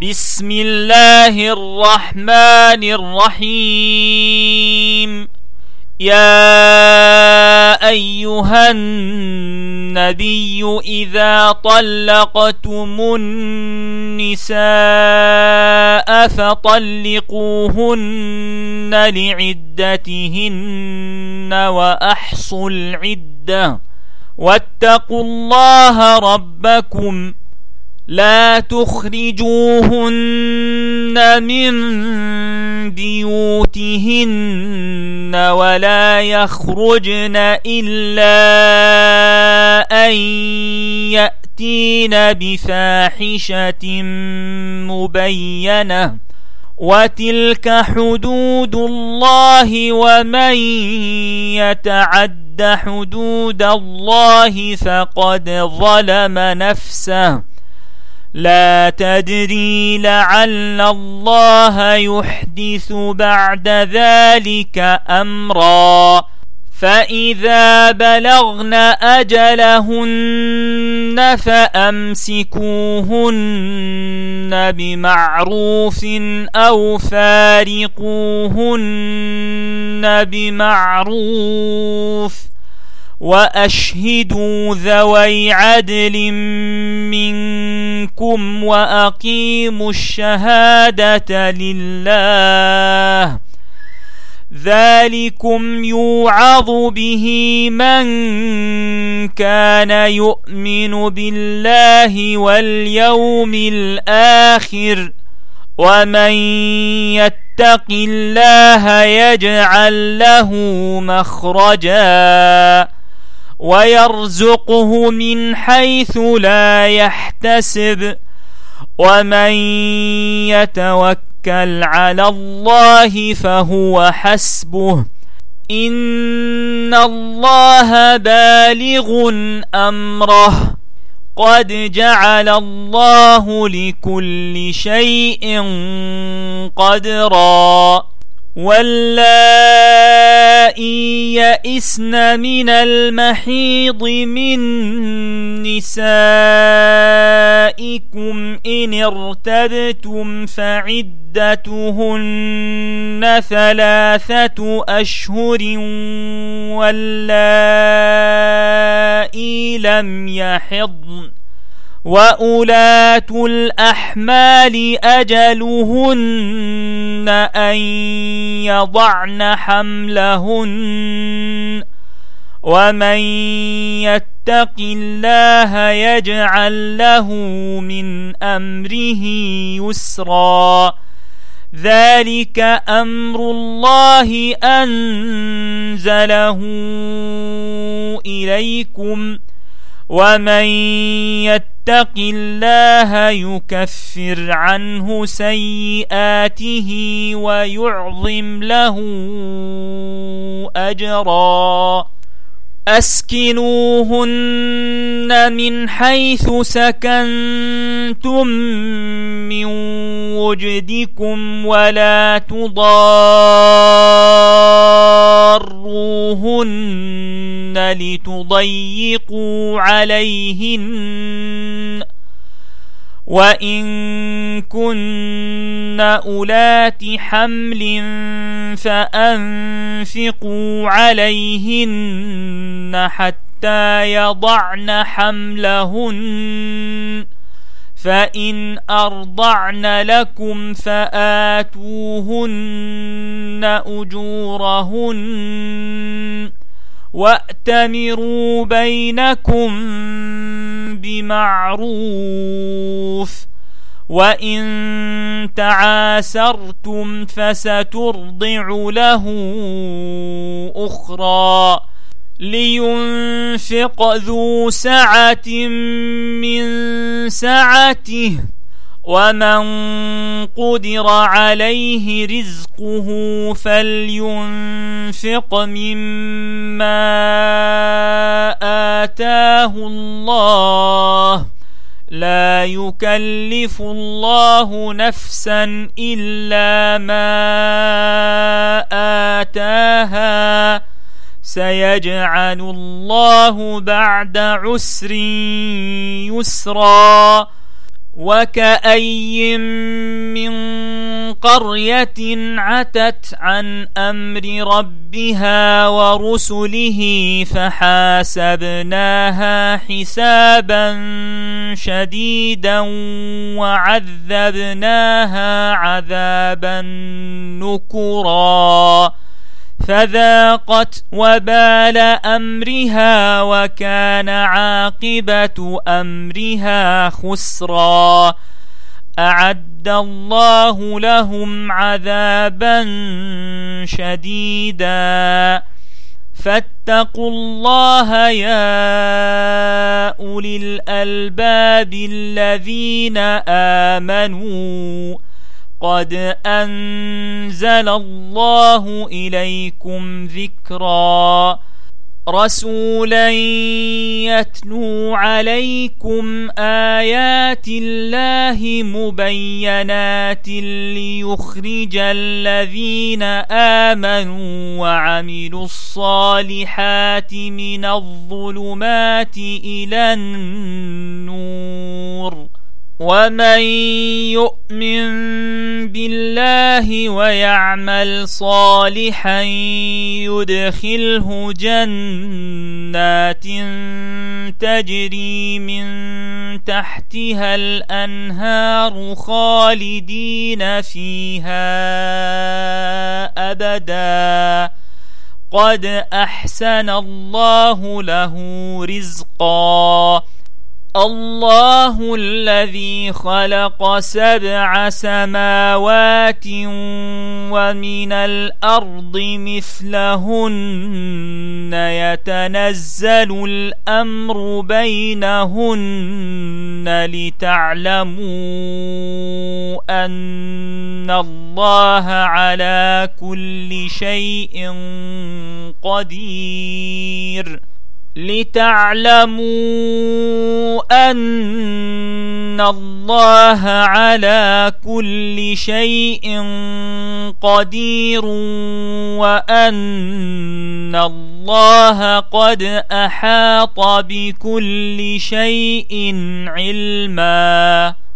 بسم الله الرحمن الرحيم. يا أيها النبي إذا طلقتم النساء فطلقوهن لعدتهن وأحصوا العدة واتقوا الله ربكم لا تخرجوهن من بيوتهن ولا يخرجن إلا أن يأتين بفاحشة مبينة وتلك حدود الله ومن يتعد حدود الله فقد ظلم نفسه لا تدري لعل الله يحدث بعد ذلك أمرا. فإذا بلغن أجلهن فأمسكوهن بمعروف أو فارقوهن بمعروف وأشهدوا ذوي عدل منكم وأقيموا الشهادة لله ذلكم يوعظ به من كان يؤمن بالله واليوم الآخر ومن يتق الله يجعل له مخرجا ويرزقه من حيث لا يحتسب ومن يتوكل على الله فهو حسبه إن الله بالغ أمره قد جعل الله لكل شيء قدرا. واللائي يئسن من المحيض من نسائكم إن ارتبتم فعدتهن 3 أشهر واللائي لم يحضن وأولاة الأحمال أجلهن أن يضعن حملهن ومن يتق الله يجعل له من أمره يسرا ذلك أمر الله أنزله إليكم ومن يتق الله يكفر عنه سيئاته ويعظم له أجرا. أسكنوهن من حيث سكنتم من وجدكم ولا تضاروهن لتضيقوا عليهن وإن كن أولات حمل فأنفقوا عليهن حتى يضعن حملهن فإن أرضعن لكم فآتوهن أجورهن وأتمروا بينكم بمعروف وإن تعاسرتم فسترضع له أخرى لينفق ذو سعة من سعته ومن قدر عليه رزقه فلينفق مما آتاه الله لا يكلف الله نفسا إلا ما آتاها سيجعل الله بعد عسر يسرا وكأي من قرية عتت عن أمر ربها ورسله فحاسبناها حسابا شديدا وعذبناها عذابا نكرا فذاقت وبال أمرها وكان عاقبة أمرها خسرا أعد الله لهم عذابا شديدا فاتقوا الله يا أولي الألباب الذين آمنوا قد أنزل الله إليكم ذكرا رسولا يتلو عليكم آيات الله مبينات ليخرج الذين آمنوا وعملوا الصالحات من الظلمات إلى النور ومن يؤمن بالله ويعمل صالحا يدخله جنات تجري من تحتها الأنهار خالدين فيها أبدا قد أحسن الله له رزقا الله الذي خلق 7 سماوات ومن الأرض مثلهن يتنزل الأمر بينهن لتعلموا أن الله على كل شيء قدير لتعلموا أن الله على كل شيء قدير وأن الله قد أحاط بكل شيء علما.